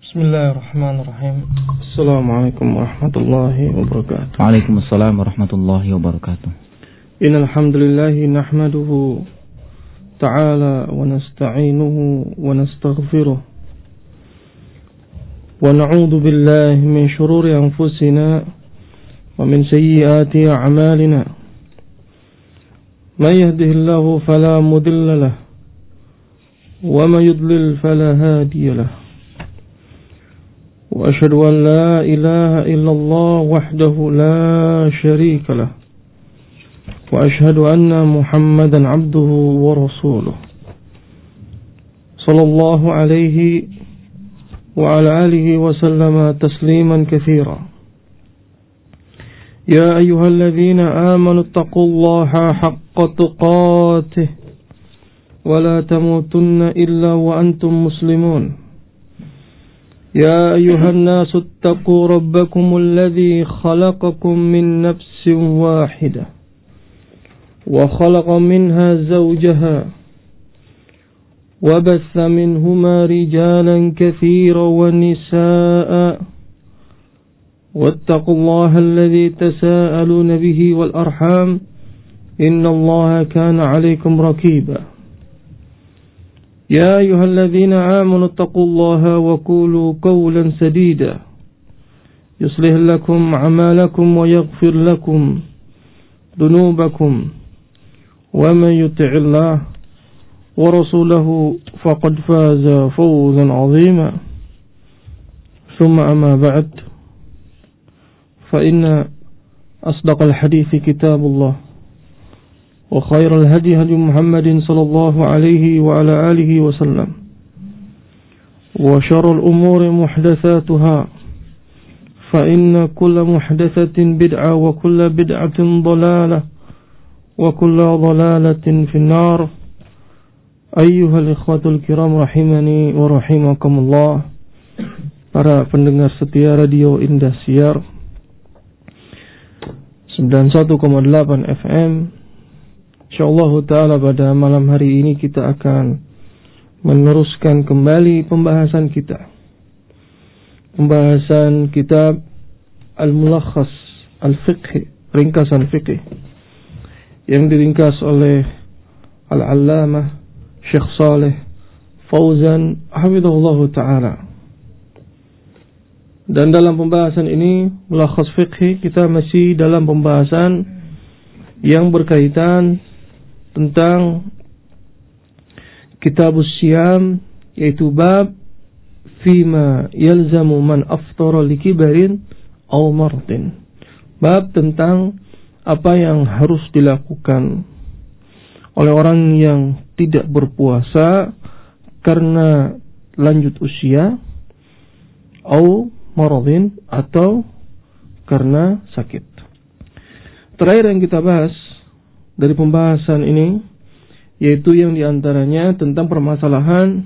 Bismillahirrahmanirrahim. Assalamualaikum warahmatullahi wabarakatuh. Waalaikumsalam warahmatullahi wabarakatuh. Innal hamdalillah nahmaduhu ta'ala wa nasta'inuhu wa nastaghfiruh. Wa na'udzu billahi min shururi anfusina wa min sayyiati a'malina. May yahdihillahu fala mudilla lahu wa may yudlil fala hadiya lahu. وأشهد أن لا إله إلا الله وحده لا شريك له وأشهد أن محمدا عبده ورسوله صلى الله عليه وعلى آله وسلم تسليما كثيرا يا أيها الذين آمنوا اتقوا الله حق تقاته ولا تموتن إلا وأنتم مسلمون يا أيها الناس اتقوا ربكم الذي خلقكم من نفس واحدة وخلق منها زوجها وبث منهما رجالا كثيرا ونساء واتقوا الله الذي تساءلون به والأرحام إن الله كان عليكم رقيبا يا أيها الذين آمنوا اتقوا الله وقولوا قولا سديدا يصلح لكم أعمالكم ويغفر لكم ذنوبكم ومن يطع الله ورسوله فقد فاز فوزا عظيما ثم أما بعد فإن أصدق الحديث كتاب الله وخير الهدي هدي محمد صلى الله عليه وعلى آله وسلم وشر الأمور محدثاتها فإن كل محدثة بدعة وكل بدعة ضلالة وكل ضلالة في النار أيها الإخوة الكرام رحمني ورحمكم الله. Para pendengar setia Radio Indosiar 91,8 FM, InsyaAllah ta'ala pada malam hari ini kita akan meneruskan kembali pembahasan kita. Pembahasan kitab Al-Mulakhas Al-Fiqh, ringkasan fiqh, yang diringkas oleh Al-Allamah Syekh Saleh Fauzan hafizahullah ta'ala. Dan dalam pembahasan ini, Mulakhas Fiqh, kita masih dalam pembahasan yang berkaitan tentang Kitabus Siyam, yaitu bab fima yalzamu man aftara likibarin aw martin. Bab tentang apa yang harus dilakukan oleh orang yang tidak berpuasa karena lanjut usia, aw maradin, atau karena sakit. Terakhir yang kita bahas dari pembahasan ini, yaitu yang diantaranya tentang permasalahan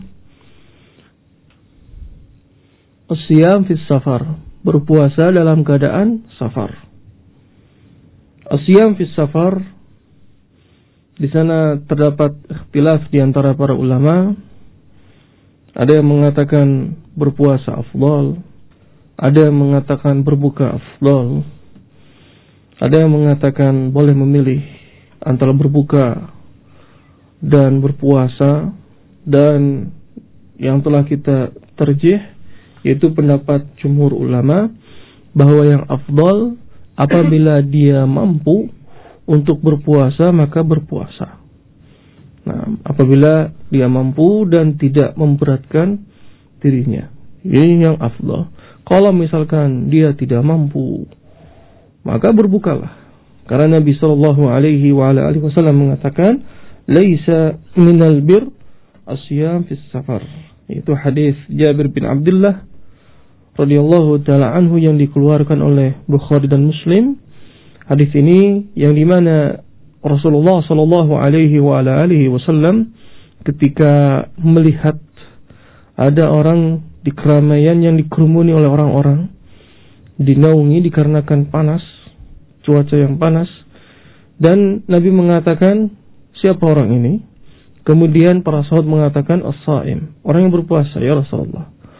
As-Siyam fis safar, berpuasa dalam keadaan safar. As-Siyam fis safar, di sana terdapat ikhtilaf di antara para ulama. Ada yang mengatakan berpuasa afdal, ada yang mengatakan berbuka afdal, ada yang mengatakan boleh memilih antara berbuka dan berpuasa, dan yang telah kita terjih yaitu pendapat jumhur ulama bahwa yang afdal apabila dia mampu untuk berpuasa maka berpuasa. Nah, apabila dia mampu dan tidak memberatkan dirinya, ini yang afdal. Kalau misalkan dia tidak mampu, maka berbukalah. Karena Nabi sallallahu alaihi wasallam mengatakan, "Laisa minal bir as-siyam fis safar." Itu hadis Jabir bin Abdullah radhiyallahu taala anhu yang dikeluarkan oleh Bukhari dan Muslim. Hadis ini yang dimana Rasulullah sallallahu alaihi wasallam ketika melihat ada orang di keramaian yang dikerumuni oleh orang-orang, dinaungi dikarenakan panas, cuaca yang panas, dan Nabi mengatakan, siapa orang ini? Kemudian para sahabat mengatakan, as-saim, orang yang berpuasa ya Rasulullah.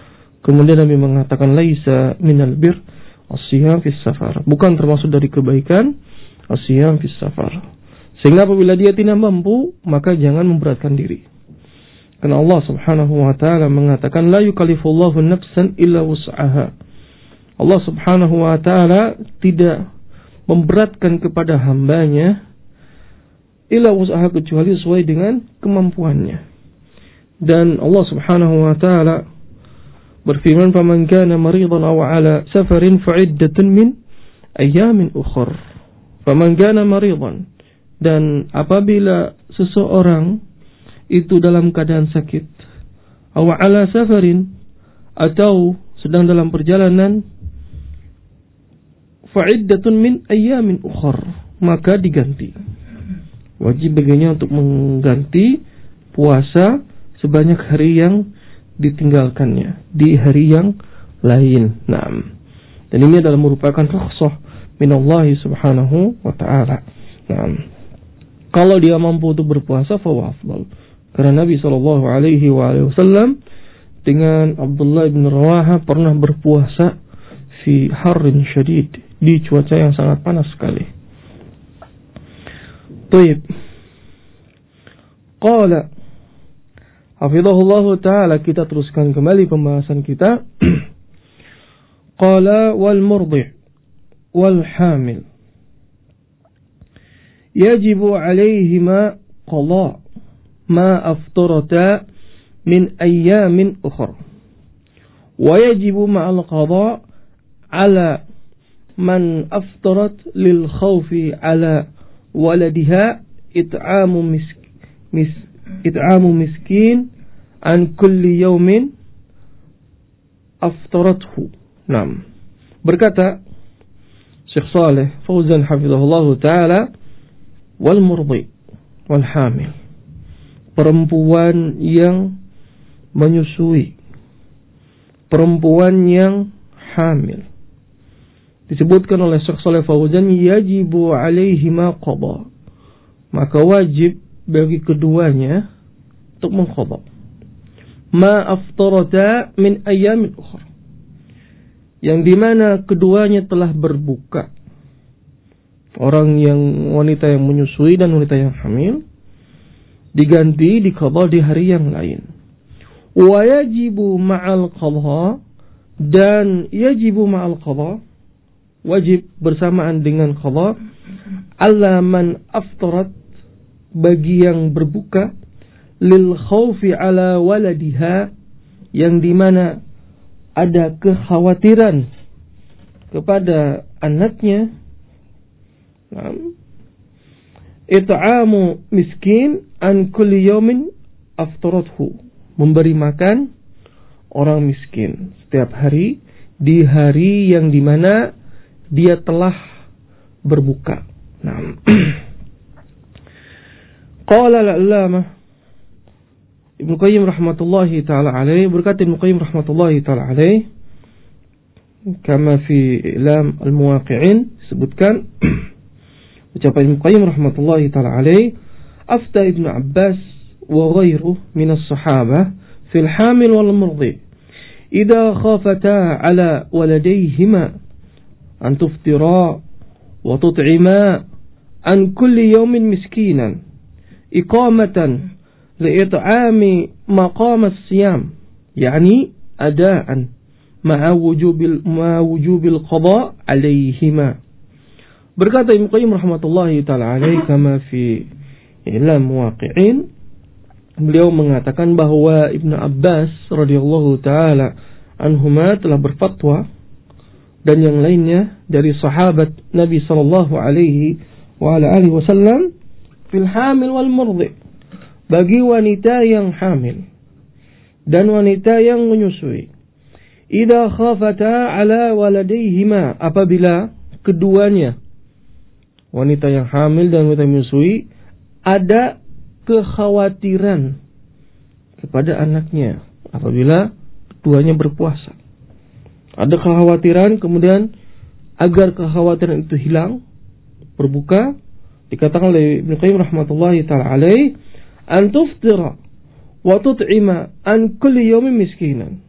Kemudian Nabi mengatakan laisa minal bir as-siyam fis safar. Bukan termasuk dari kebaikan as-siyam fis safar. Sehingga apabila dia tidak mampu, maka jangan memberatkan diri. Karena Allah Subhanahu wa taala mengatakan la yukallifullahu nafsan illa wus'aha. Allah Subhanahu wa taala tidak memberatkan kepada hambanya illa wus'aha kecuali sesuai dengan kemampuannya. Dan Allah Subhanahu wa taala berfirman, "Faman kana maridan aw 'ala safarin fa'iddatun min ayyamin ukhra." Faman kana maridan, dan apabila seseorang itu dalam keadaan sakit, aw 'ala safarin, atau sedang dalam perjalanan, fa'iddatun min ayyamin ukhra, maka diganti. Wajib baginya untuk mengganti puasa sebanyak hari yang ditinggalkannya di hari yang lain. Naam. Dan ini adalah merupakan rukhsah minallahi subhanahu wa ta'ala. Naam. Kalau dia mampu untuk berpuasa, fa afdal. Karena Nabi sallallahu alaihi wasallam dengan Abdullah bin Rawaha pernah berpuasa fi harrin syadid, di cuaca yang sangat panas sekali. Baik. Qala hafizahullah ta'ala, kita teruskan kembali pembahasan kita. Qala wal murdi' wal hamil yajibu alaihima qada ma aftarata min ayyamin ukhra, wa yajibu ma'al qada ala man aftarat lil khawfi ala waladiha it'amu miskin an kulli yawmin aftarathu. Naam. Berkata Syekh Saleh Fauzan hafizahullah ta'ala, wal murdi wal hamil, perempuan yang menyusui, perempuan yang hamil, disebutkan oleh Syekh Saleh Fauzan yajibu alaihima qada, maka wajib bagi keduanya untuk mengqadha ma aftarata min ayyamin ukhra, yang dimana keduanya telah berbuka. Orang yang wanita yang menyusui dan wanita yang hamil diganti diqadha di hari yang lain. Wa yajibu ma'al qadha, dan yajibu ma'al qadha, wajib bersamaan dengan qadha, alla man aftarat, bagi yang berbuka, lil khawfi ala waladiha, yang dimana ada kekhawatiran kepada anaknya. It'amu miskin an kulli yawmin aftarathu, memberi makan orang miskin setiap hari di hari yang dimana dia telah berbuka. Nah, qala al-allamah Ibnu Qayyim rahmatullahi ta'ala alaih, berkata Ibnu Qayyim rahmatullahi ta'ala alaih, kama fi I'lam al-Muwaqi'in, disebutkan ucapan Ibnu Qayyim rahmatullahi ta'ala alaih, afta Ibnu Abbas wa ghairuh min as-sahabah fil hamil wal murdi idza khafata ala waladayhima an tuftira wa tut'ima an kulli yawmin miskinan iqamatan li'it'ami maqam as-siyam, yani adaan ma'a wujubil qada alaihima. Berkata Ibnu Qayyim rahmatullahi ta'ala alaih, kama fi I'lam Muwaqi'in, beliau mengatakan bahwa Ibnu Abbas radhiyallahu ta'ala anhuma telah berfatwa, dan yang lainnya dari sahabat Nabi sallallahu alaihi wa ala alihi wasallam, fil hamil wal murdi, bagi wanita yang hamil dan wanita yang menyusui, idza khafata ala waladayhima, apabila keduanya, wanita yang hamil dan wanita yang menyusui, ada kekhawatiran kepada anaknya apabila keduanya berpuasa. Ada kekhawatiran, kemudian agar kekhawatiran itu hilang, berbuka, dikatakan oleh Ibnu Qayyim rahmatullahi ta'ala alaih, an tuftira wa tut'ima an kulli yawmin miskinan,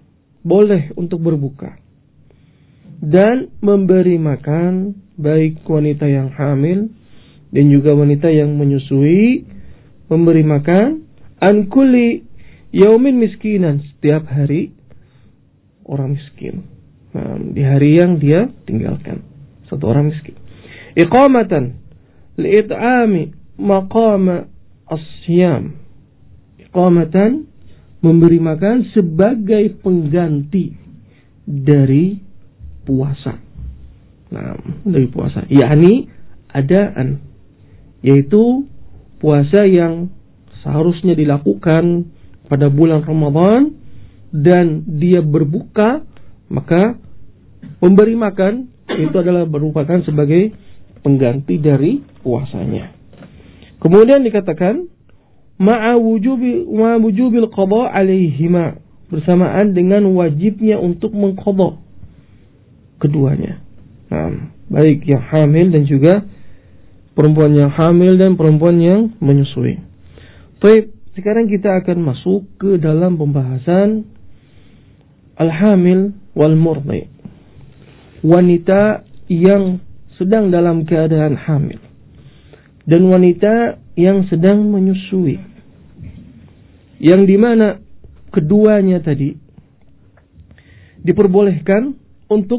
boleh untuk berbuka dan memberi makan baik wanita yang hamil dan juga wanita yang menyusui, memberi makan an kulli yaumin miskinan, setiap hari orang miskin. Nah, di hari yang dia tinggalkan, satu orang miskin. Iqamatan li'it'ami maqama as-siyam. Iqamatan, memberi makan sebagai pengganti dari puasa. Nah, dari puasa, yakni adaan, yaitu puasa yang seharusnya dilakukan pada bulan Ramadan dan dia berbuka, maka memberi makan itu adalah merupakan sebagai pengganti dari puasanya. Kemudian dikatakan ma'a wujubil qada alaihima, bersamaan dengan wajibnya untuk mengqada keduanya. Nah, baik yang hamil dan juga perempuan yang hamil dan perempuan yang menyusui. Baik, sekarang kita akan masuk ke dalam pembahasan al-hamil wal murdi, wanita yang sedang dalam keadaan hamil dan wanita yang sedang menyusui, yang dimana keduanya tadi diperbolehkan untuk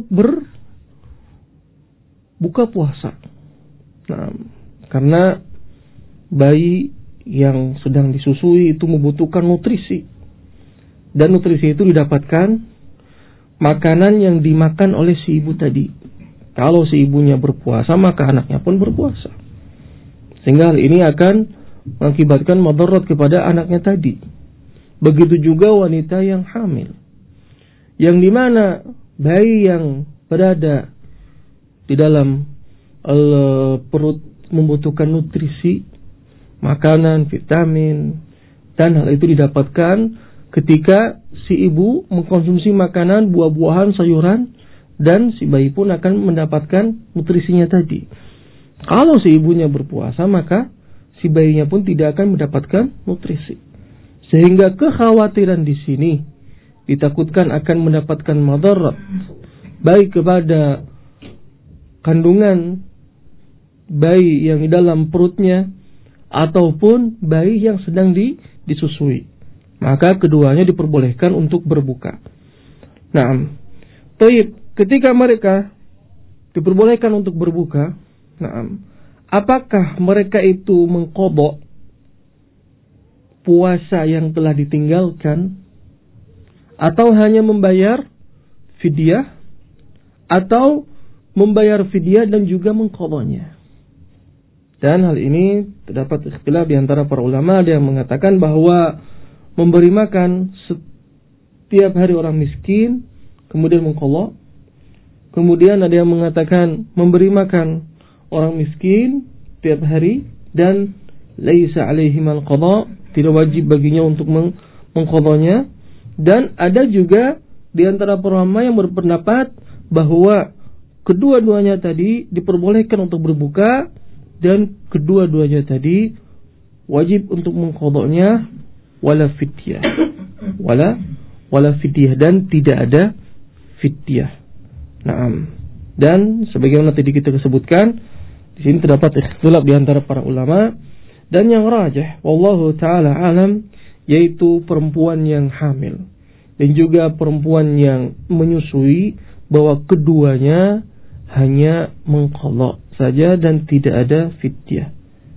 berbuka puasa. Nah, karena bayi yang sedang disusui itu membutuhkan nutrisi, dan nutrisi itu didapatkan makanan yang dimakan oleh si ibu tadi. Kalau si ibunya berpuasa, maka anaknya pun berpuasa, sehingga hal ini akan mengakibatkan madarat kepada anaknya tadi. Begitu juga wanita yang hamil, yang dimana bayi yang berada di dalam perut membutuhkan nutrisi, makanan, vitamin, dan hal itu didapatkan ketika si ibu mengkonsumsi makanan, buah-buahan, sayuran, dan si bayi pun akan mendapatkan nutrisinya tadi. Kalau si ibunya berpuasa, maka si bayinya pun tidak akan mendapatkan nutrisi. Sehingga kekhawatiran di sini ditakutkan akan mendapatkan madarat baik kepada kandungan bayi yang di dalam perutnya ataupun bayi yang sedang disusui. Maka keduanya diperbolehkan untuk berbuka. Nah, ketika mereka diperbolehkan untuk berbuka, apakah mereka itu mengqadha puasa yang telah ditinggalkan, atau hanya membayar fidyah, atau membayar fidyah dan juga mengqadhanya? Dan hal ini terdapat ikhtilaf di antara para ulama. Ada yang mengatakan bahwa memberi makan setiap hari orang miskin kemudian mengqadha. Kemudian ada yang mengatakan memberi makan orang miskin tiap hari dan laisa alaihim al-qadha, tidak wajib baginya untuk mengqadhanya. Dan ada juga di antara para ulama yang berpendapat bahwa kedua-duanya tadi diperbolehkan untuk berbuka dan kedua-duanya tadi wajib untuk mengqadhanya wala fidyah, wala fidyah, dan tidak ada fidyah. Naam. Dan sebagaimana tadi kita sebutkan, di sini terdapat ikhtilaf di antara para ulama, dan yang rajih wallahu taala alam, yaitu perempuan yang hamil dan juga perempuan yang menyusui, bahwa keduanya hanya mengqadha saja dan tidak ada fidyah.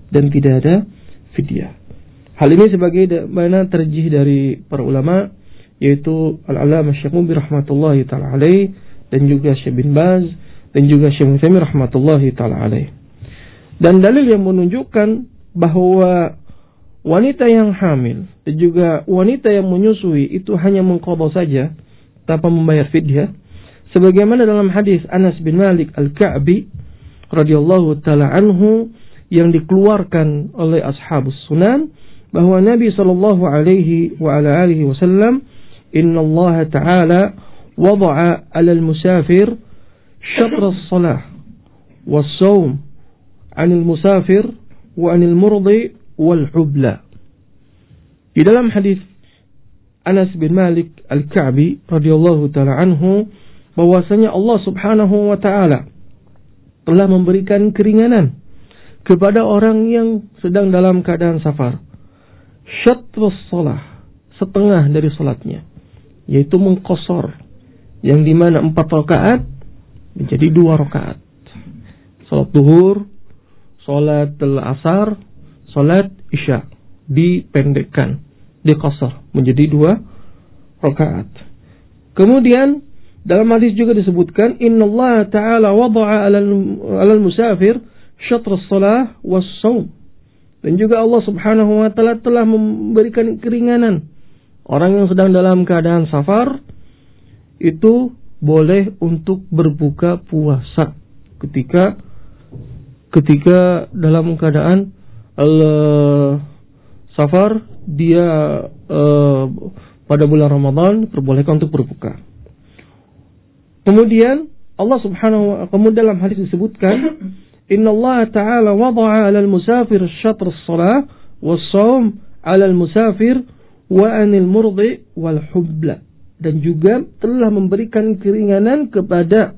Hal ini sebagai mana terjih dari para ulama, yaitu Al-Allamah Syekh Mubi rahmatullahi ta'ala alaih, dan juga Syekh bin Baz, dan juga Syekh Utsaimin rahmatullahi ta'ala alaih. Dan dalil yang menunjukkan bahwa wanita yang hamil dan juga wanita yang menyusui itu hanya mengqadha saja tanpa membayar fidyah, sebagaimana dalam hadis Anas bin Malik Al-Ka'bi radhiyallahu ta'ala anhu yang dikeluarkan oleh ashabus sunan, bahwa Nabi sallallahu alaihi wa ala alihi wasallam, innallaha ta'ala wada'a 'alal musafir syatra as-salah was-shaum 'anil musafir wa 'anil murdi wal hubla. Di dalam hadis Anas bin Malik Al-Ka'bi radhiyallahu taala anhu bahwasanya Allah Subhanahu wa taala telah memberikan keringanan kepada orang yang sedang dalam keadaan safar. Syatrus shalah, setengah dari salatnya, yaitu mengqasar, yang dimana 4 rakaat menjadi 2 rakaat. Salat zuhur, salat asar, salat isya dipendekkan, diqasar menjadi 2 rakaat. Kemudian dalam hadis juga disebutkan innallaha ta'ala wada'a 'alal musafir syatrus shalah was-shaum. Dan juga Allah Subhanahu wa taala telah memberikan keringanan. Orang yang sedang dalam keadaan safar itu boleh untuk berbuka puasa ketika dalam keadaan safar dia pada bulan Ramadan perbolehkan untuk berbuka. Kemudian Allah Subhanahu wa taala kemudian dalam hadis disebutkan innallaha ta'ala wada'a 'alal musafir syatr as-shalah was-shaum 'alal musafir wa 'anil murdi wal hubla. Dan juga telah memberikan keringanan kepada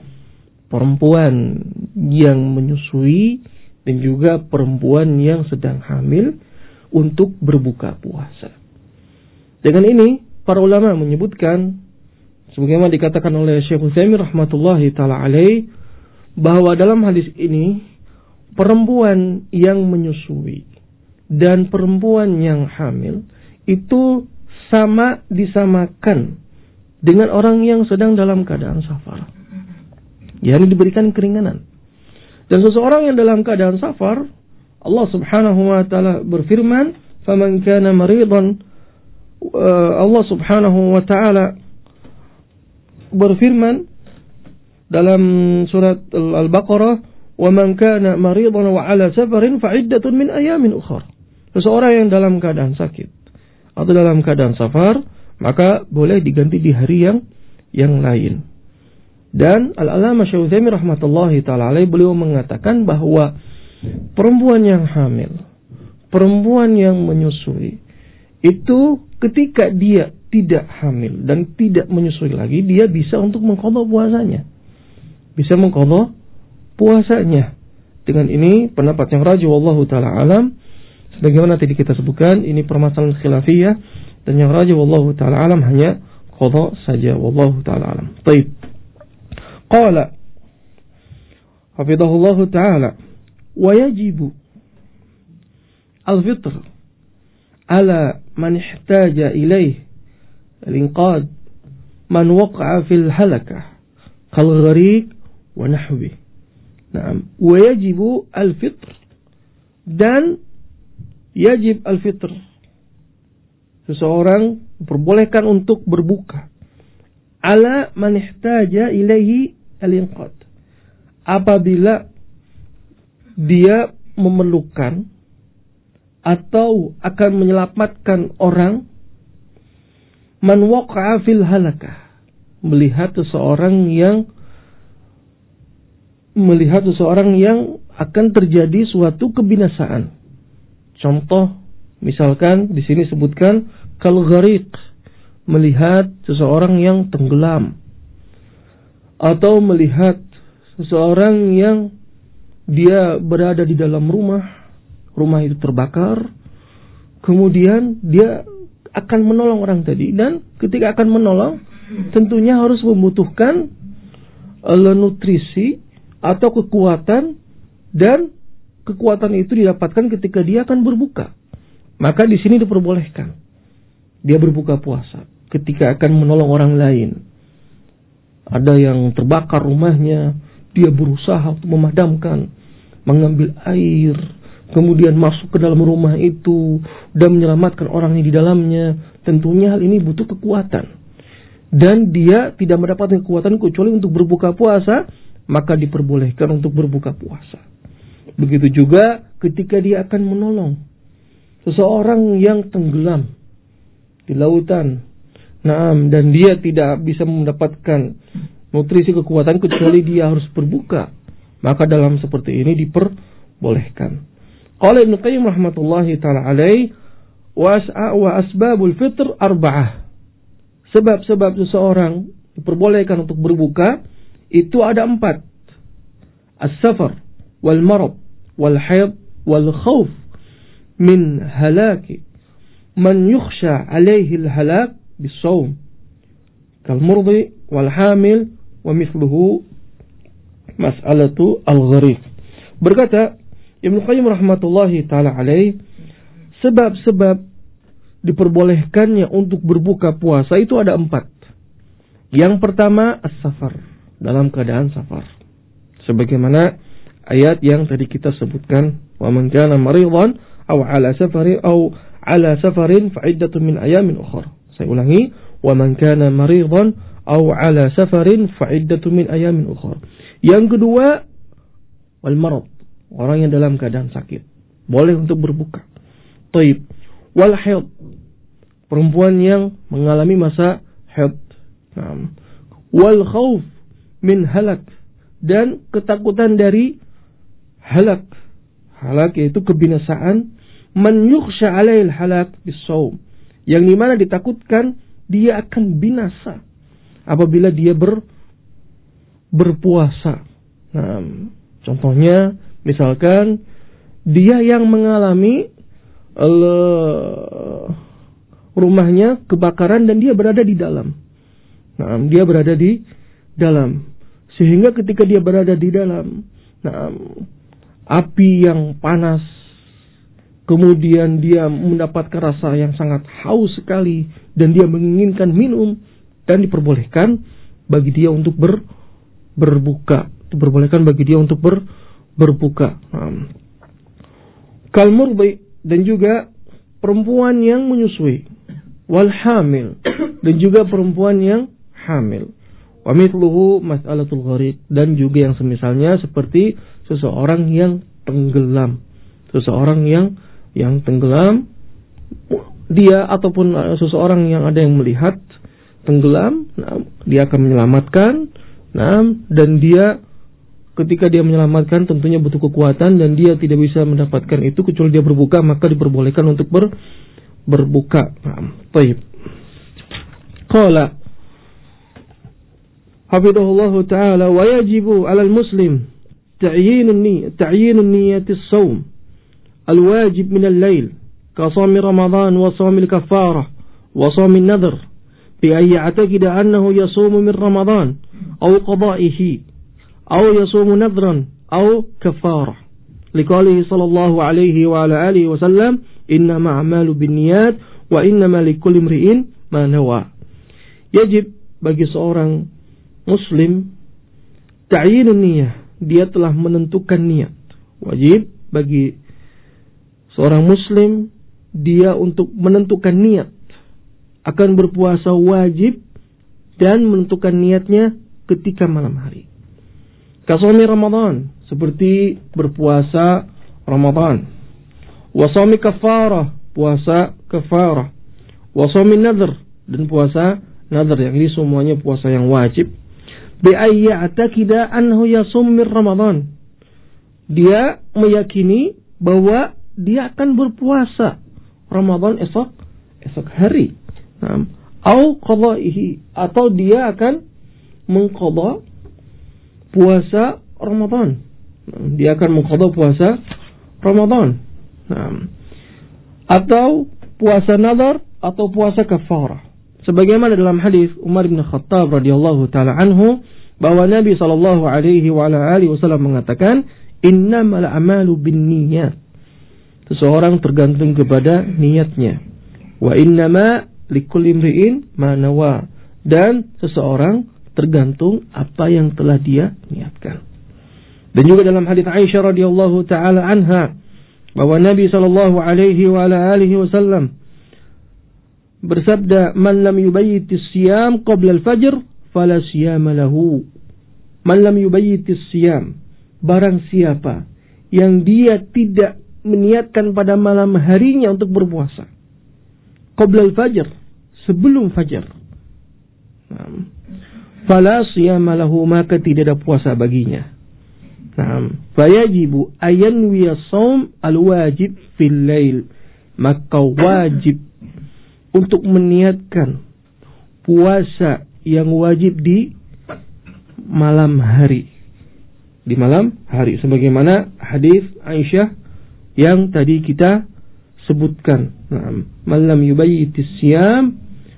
perempuan yang menyusui dan juga perempuan yang sedang hamil untuk berbuka puasa. Dengan ini para ulama menyebutkan sebagaimana dikatakan oleh Syekh Utsaimin rahmatullahi taala alaih bahwa dalam hadis ini perempuan yang menyusui dan perempuan yang hamil itu sama disamakan dengan orang yang sedang dalam keadaan safar, yang diberikan keringanan. Dan seseorang yang dalam keadaan safar, Allah Subhanahu wa taala berfirman, "Faman kana maridan," Allah Subhanahu wa taala berfirman dalam surat Al-Baqarah, "Wa man kana maridan wa 'ala safarin fa 'iddatun min ayamin ukhra." Seseorang yang dalam keadaan sakit atau dalam keadaan safar, maka boleh diganti di hari yang lain. Dan Al-Allamah Syekh Utsaimin rahmatullahi taala alaih beliau mengatakan bahwa perempuan yang hamil, perempuan yang menyusui itu ketika dia tidak hamil dan tidak menyusui lagi, dia bisa untuk mengqadha puasanya. Bisa mengqadha puasanya. Dengan ini pendapat yang rajih wallahu taala alam, sebagaimana tadi kita sebutkan ini permasalahan khilafiyah, dan yang rajih wallahu taala alam hanya qadha saja wallahu taala alam. Baik. Qala hafidhahullahu taala wa yajibu al-fitr ala man ihtaja ilayh al-inqad man waqa'a fil halakah kal gharik wa nahwi. Naam, wa yajibu al-fitr, dan yajib al-fitr, seseorang diperbolehkan untuk berbuka ala man ihtaja ilaihi al-inqad, apabila dia memerlukan atau akan menyelamatkan orang, man waqa'a fil halakah, melihat seseorang yang akan terjadi suatu kebinasaan. Contoh, misalkan di sini sebutkan kal ghariq, melihat seseorang yang tenggelam, atau melihat seseorang yang dia berada di dalam rumah itu terbakar, kemudian dia akan menolong orang tadi, dan ketika akan menolong tentunya harus membutuhkan nutrisi atau kekuatan, dan kekuatan itu didapatkan ketika dia akan berbuka. Maka di sini diperbolehkan dia berbuka puasa ketika akan menolong orang lain. Ada yang terbakar rumahnya, dia berusaha untuk memadamkan, mengambil air, kemudian masuk ke dalam rumah itu dan menyelamatkan orang yang di dalamnya. Tentunya hal ini butuh kekuatan, dan dia tidak mendapatkan kekuatan kecuali untuk berbuka puasa, maka diperbolehkan untuk berbuka puasa. Begitu juga ketika dia akan menolong seseorang yang tenggelam di lautan, dan dia tidak bisa mendapatkan nutrisi kekuatan kecuali dia harus berbuka, maka dalam seperti ini diperbolehkan. Qala Ibnu Qayyim rahmatullahi taala alaih, wa asbabul fitr arba'ah. Sebab-sebab seseorang diperbolehkan untuk berbuka itu ada 4. As-safar wal marad wal haid wal khawf min halaki man yukhsha alaihi al-halak bis-sawm kal murdi wal hamil wa mithluhu mas'alatu al-gharib. Berkata Ibnu Qayyim rahmatullahi taala alaih, sebab-sebab diperbolehkannya untuk berbuka puasa itu ada 4. Yang pertama as-safar, dalam keadaan safar. Sebagaimana ayat yang tadi kita sebutkan, wa man kana maridan aw ala safarin fa iddatun min ayamin ukhra. Saya ulangi, wa man kana maridan aw ala safarin fa iddatun min ayamin ukhra. Yang kedua wal marad, orang yang dalam keadaan sakit boleh untuk berbuka. Taib. Wal haid, perempuan yang mengalami masa haid. Wal khawf min halak, dan ketakutan dari halak. Halak yaitu kebinasaan. Man yukhsha alail halak bis-shaum, yang dimana ditakutkan dia akan binasa apabila dia berpuasa. Contohnya misalkan dia yang mengalami rumahnya kebakaran dan dia berada di dalam. Dia berada di dalam. Sehingga ketika dia berada di dalam, api yang panas, kemudian dia mendapatkan rasa yang sangat haus sekali dan dia menginginkan minum, dan diperbolehkan bagi dia untuk berbuka. Diperbolehkan bagi dia untuk berbuka. Kal murdi, dan juga perempuan yang menyusui. Wal hamil, dan juga perempuan yang hamil. Wa mithluhu mas'alatul gharib, dan juga yang semisalnya seperti seseorang yang tenggelam. Seseorang yang tenggelam, dia ataupun seseorang yang ada yang melihat tenggelam, dia akan menyelamatkan. Dan dia ketika dia menyelamatkan tentunya butuh kekuatan dan dia tidak bisa mendapatkan itu kecuali dia berbuka, maka diperbolehkan untuk berbuka. Baik. Qala hafidhahullahu ta'ala, wa yajibu 'alal muslim ta'yin niyyati as-sawm al-wajib min al-lail ka shawmi ramadan wa shawmi al-kaffarah wa shawmi an-nadhr bi an ya'taqida annahu yasumu min ramadan aw qada'ihi aw yasumu nadhran aw kaffarah liqalihi sallallahu alaihi wa ala alihi wa sallam innama a'malu binniyat wa innama likulli imri'in ma nawa. Yajib bagi seorang muslim ta'yinun niyah, dia telah menentukan niat. Wajib bagi seorang muslim dia untuk menentukan niat akan berpuasa wajib dan menentukan niatnya ketika malam hari. Kasami Ramadan, seperti berpuasa Ramadan. Wasami kafarah, puasa kafarah. Wasami nadhr, dan puasa nadhr, yang ini semuanya puasa yang wajib. Bi'ayya'takida anhu yasum min Ramadan, dia meyakini bahwa dia akan berpuasa Ramadan esok hari. Au qada'ihi, atau dia akan mengqadha puasa Ramadan. Dia akan mengqadha puasa Ramadan. Atau puasa nadhar atau puasa kafarah. Sebagaimana dalam hadis Umar bin Khattab radhiyallahu taala anhu, bahwa Nabi sallallahu alaihi wa ala alihi wasallam mengatakan, innamal a'malu binniyat. Seseorang tergantung kepada niatnya. Wa innama likulli imri'in ma nawa. Dan seseorang tergantung apa yang telah dia niatkan. Dan juga dalam hadis Aisyah radhiyallahu taala anha, bahwa Nabi sallallahu alaihi wa ala alihi wasallam bersabda, man lam yubayyitis siyam qabla al-fajr fala siyama lahu. Man lam yubayyitis siyam, barang siapa yang dia tidak meniatkan pada malam harinya untuk berpuasa qabla al-fajr, sebelum fajar, fala siyama lahu, maka tidak ada puasa baginya. Fayajibu ayanwiya shaum al-wajib fil lail, maka wajib untuk meniatkan puasa yang wajib di malam hari. Di malam hari, sebagaimana hadis Aisyah yang tadi kita sebutkan. Man lam yubayyitis siyam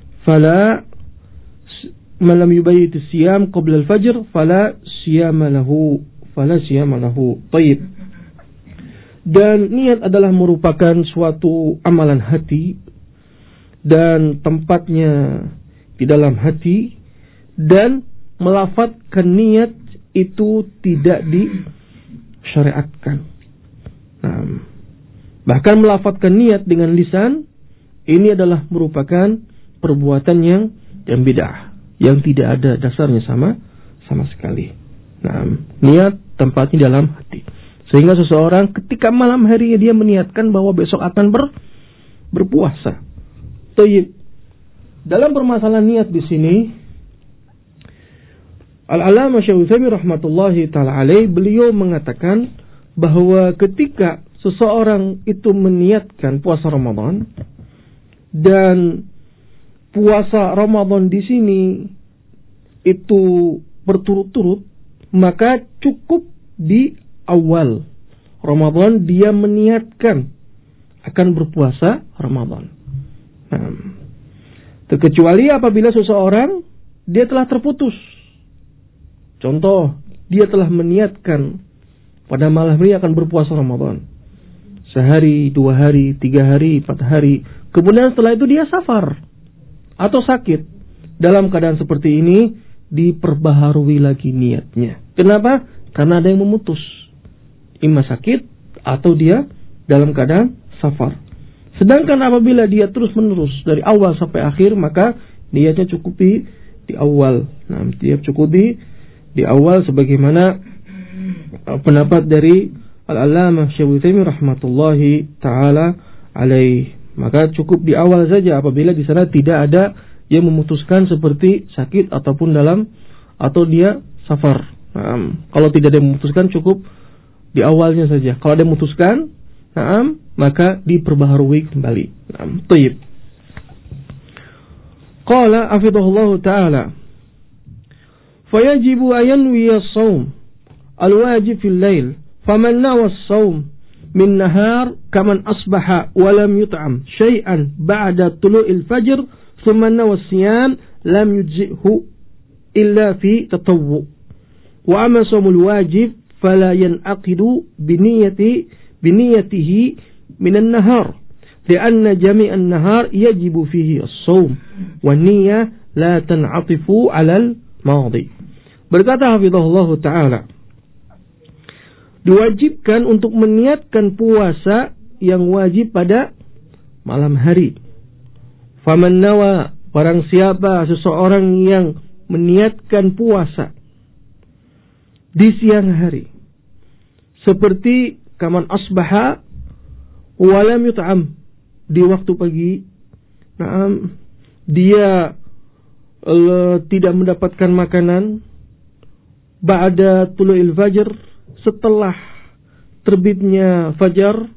qabla al-fajr fala siyama lahu. Taib. Dan niat adalah merupakan suatu amalan hati dan tempatnya di dalam hati, dan melafadzkan niat itu tidak disyariatkan. Bahkan melafadzkan niat dengan lisan ini adalah merupakan perbuatan yang bid'ah, yang tidak ada dasarnya sama sekali. Niat tempatnya dalam hati. Sehingga seseorang ketika malam hari dia meniatkan bahwa besok akan berpuasa. Tayyib. Dalam permasalahan niat di sini, Al-Allamah Syekh Utsaimin rahmatullahi taala alaih, beliau mengatakan bahwa ketika seseorang itu meniatkan puasa Ramadan, dan puasa Ramadan di sini itu berturut-turut, maka cukup di awal Ramadan dia meniatkan akan berpuasa Ramadan. Terkecuali apabila seseorang dia telah terputus. Contoh, dia telah meniatkan pada malam hari akan berpuasa Ramadan. Sehari, 2 hari, 3 hari, 4 hari. Kemudian setelah itu dia safar atau sakit. Dalam keadaan seperti ini diperbaharui lagi niatnya. Kenapa? Karena ada yang memutus. Imma sakit atau dia dalam keadaan safar. Sedangkan apabila dia terus-menerus dari awal sampai akhir, maka niatnya cukup di awal. Dia cukup di awal sebagaimana pendapat dari Al-Allamah Syekh Utsaimin rahmatullahi taala alaih. Maka cukup di awal saja apabila di sana tidak ada yang memutuskan seperti sakit ataupun atau dia safar. Kalau tidak ada yang memutuskan, cukup di awalnya saja. Kalau ada yang memutuskan, maka diperbaharui kembali. Tayyib. Qala hafidhahullahu ta'ala, fayajibu ayanwi as-sawm al-wajib fil lail, faman nawa as-sawm min nahar kaman asbaha wa lam yut'am syai'an ba'da tulu'il fajr thumma nawa as-siyam lam yujzi'hu illa fi tatawwu, wa amma sawmul wajib fala yan'aqidu biniyatihi minan nahar lianna jami'an nahar yajibu fihi as-sawm wan niyyah la tan'atifu 'alal madhi. Berkata hafizahullah ta'ala, diwajibkan untuk meniatkan puasa yang wajib pada malam hari. Faman nawa, barang siapa seseorang yang meniatkan puasa di siang hari, seperti kaman asbaha walam yut'am, di waktu pagi, dia tidak mendapatkan makanan, ba'da tulu'il fajr, setelah terbitnya fajar,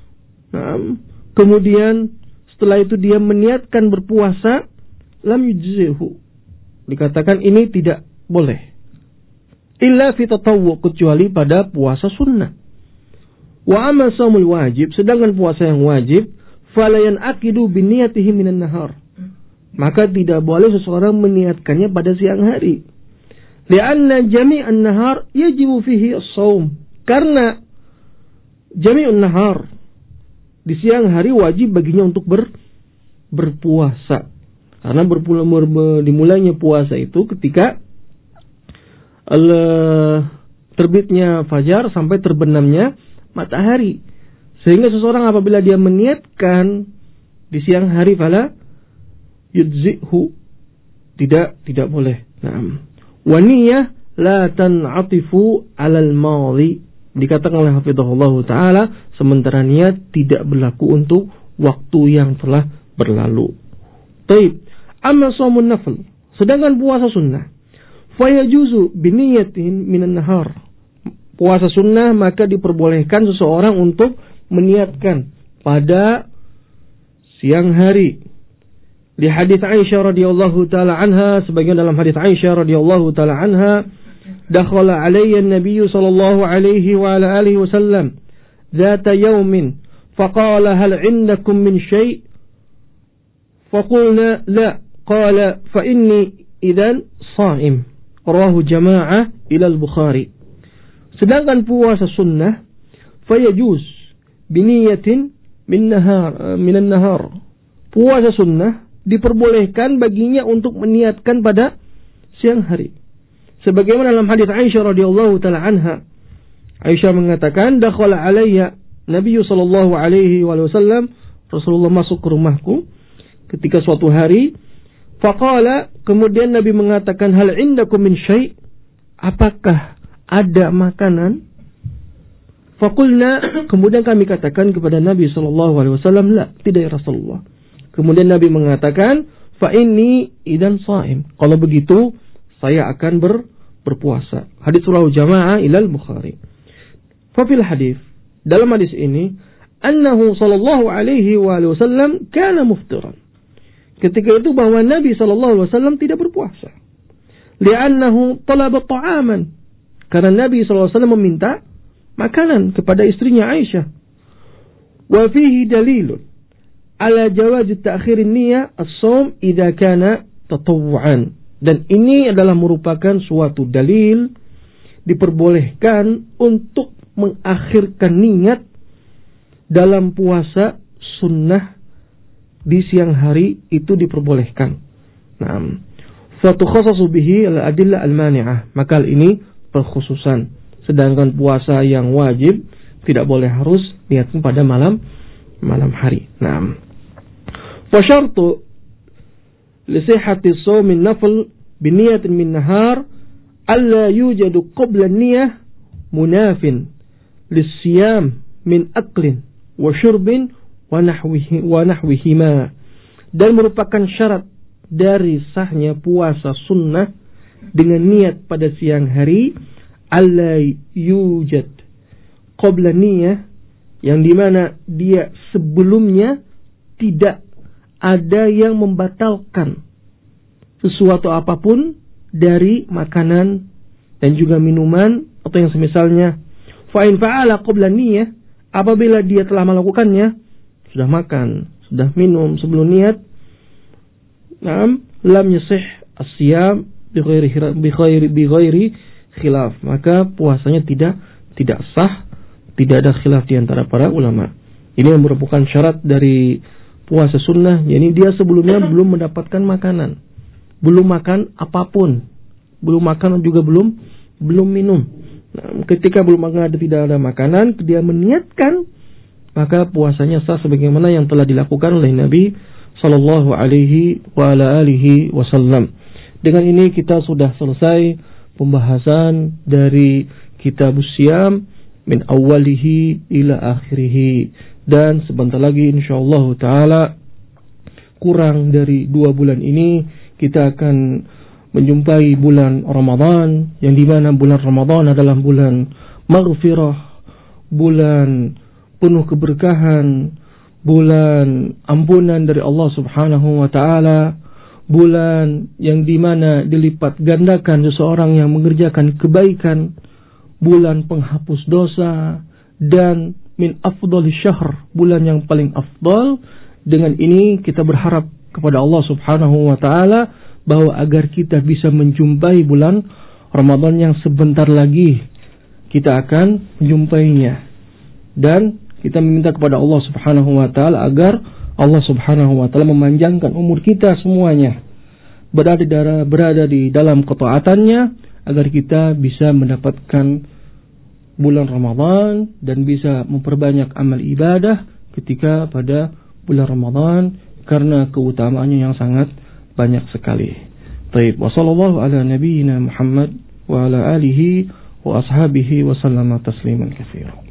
kemudian setelah itu dia meniatkan berpuasa, lam yujzihu, dikatakan ini tidak boleh, illa fi tatawwu, kecuali pada puasa sunnah. Wa amma shaumul wajib, sedangkan puasa yang wajib, fala yan'aqidu biniyatihi minan nahar, maka tidak boleh seseorang meniatkannya pada siang hari. Lianna jami'an nahar yajibu fihi as-shaum, karena jami'un nahar, di siang hari wajib baginya untuk berpuasa. Karena dimulainya puasa itu ketika terbitnya fajar sampai terbenamnya matahari. Sehingga seseorang apabila dia meniatkan di siang hari, fala yujzi'hu, tidak boleh. Wa niyyah la tan'atifu 'alal madhi, dikatakan oleh hafizahullah taala, sementara niat tidak berlaku untuk waktu yang telah berlalu. Taib. Amma shaumun nafl, sedangkan puasa sunnah, fayajuzu biniyatin minan nahar, puasa sunnah maka diperbolehkan seseorang untuk meniatkan pada siang hari. Di hadis Aisyah radhiyallahu taala anha, sebagian dalam hadis Aisyah radhiyallahu taala anha, dakhala alayya an-nabiy sallallahu alaihi wa ala alihi wasallam ذات يوم فقال هل عندكم من شيء فقلنا لا قال فإني إذن صائم رواه جماعة إلى البخاري. Sedangkan puasa sunnah fayajuz biniyatin minan nahar. Puasa sunnah diperbolehkan baginya untuk meniatkan pada siang hari. Sebagaimana dalam hadis Aisyah radhiyallahu taala anha, Aisyah mengatakan, dakhala alayya Nabi sallallahu alaihi wasallam, Rasulullah masuk ke rumahku ketika suatu hari, faqala, kemudian Nabi mengatakan, hal indakum min syai', apakah ada makanan? Faqulna, kemudian kami katakan kepada Nabi sallallahu alaihi wasallam, la, tidak ya Rasulullah. Kemudian Nabi mengatakan, fa inni idan shaim, kalau begitu saya akan berpuasa. Hadis rawahu jamaah ilal Bukhari. Fa fil hadis, dalam hadis ini, annahu sallallahu alaihi wasallam kana muftiran. Ketika itu bahwa Nabi sallallahu alaihi wasallam tidak berpuasa. Li'annahu talaba ta'aman, karena Nabi sallallahu alaihi wasallam meminta makanan kepada istrinya Aisyah. Wa fihi dalilun ala jawaz ta'khir an-niyyah as-shaum idza kana tatawwu'an. Dan ini adalah merupakan suatu dalil diperbolehkan untuk mengakhirkan niat dalam puasa sunnah di siang hari, itu diperbolehkan. Naam. Fa tukhassasu bihi al-adillah al-mani'ah. Maka ini perkhususan. Sedangkan puasa yang wajib tidak boleh harus niatkan pada malam hari. Naam. Fa syartu li sihhati shaum an-nafl bi niyatin min nahar alla yujadu qabla an-niyyah munafin lis-siyam min aklin wa syurbin wa nahwihima. Dan merupakan syarat dari sahnya puasa sunnah dengan niat pada siang hari, alla yujad qabla niyyah, yang dimana dia sebelumnya tidak ada yang membatalkan sesuatu apapun dari makanan dan juga minuman atau yang semisalnya. Fa in fa'ala qabla niyyah, apabila dia telah melakukannya, sudah makan, sudah minum sebelum niat, lam yasih as-siyam bi ghairi khilaf, maka puasanya tidak sah, tidak ada khilaf di antara para ulama. Ini yang merupakan syarat dari puasa sunnah, yakni dia sebelumnya belum mendapatkan makanan, belum makan apapun, belum makan juga belum minum. Nah, ketika belum makan, tidak ada makanan, dia meniatkan, maka puasanya sah sebagaimana yang telah dilakukan oleh Nabi sallallahu alaihi wa ala alihi wasallam. Dengan ini kita sudah selesai pembahasan dari Kitabus Syiyam min awwalihi ila akhirih, dan sebentar lagi insyaallah taala kurang dari 2 bulan ini kita akan menjumpai bulan Ramadan, yang dimana bulan Ramadan adalah bulan maghfirah, bulan penuh keberkahan, bulan ampunan dari Allah subhanahu wa ta'ala, bulan yang dimana dilipat gandakan seseorang yang mengerjakan kebaikan, bulan penghapus dosa, dan min afdhalis syahr, bulan yang paling afdal. Dengan ini kita berharap kepada Allah subhanahu wa ta'ala bahwa agar kita bisa menjumpai bulan Ramadan yang sebentar lagi kita akan menjumpainya, dan kita meminta kepada Allah subhanahu wa ta'ala agar Allah subhanahu wa ta'ala memanjangkan umur kita semuanya, berada di dalam ketaatannya, agar kita bisa mendapatkan bulan Ramadan dan bisa memperbanyak amal ibadah ketika pada bulan Ramadan, karena keutamaannya yang sangat banyak sekali. Baik, wa sallallahu ala nabiyyina Muhammad wa ala alihi wa ashabihi wa sallama tasliman katsiran.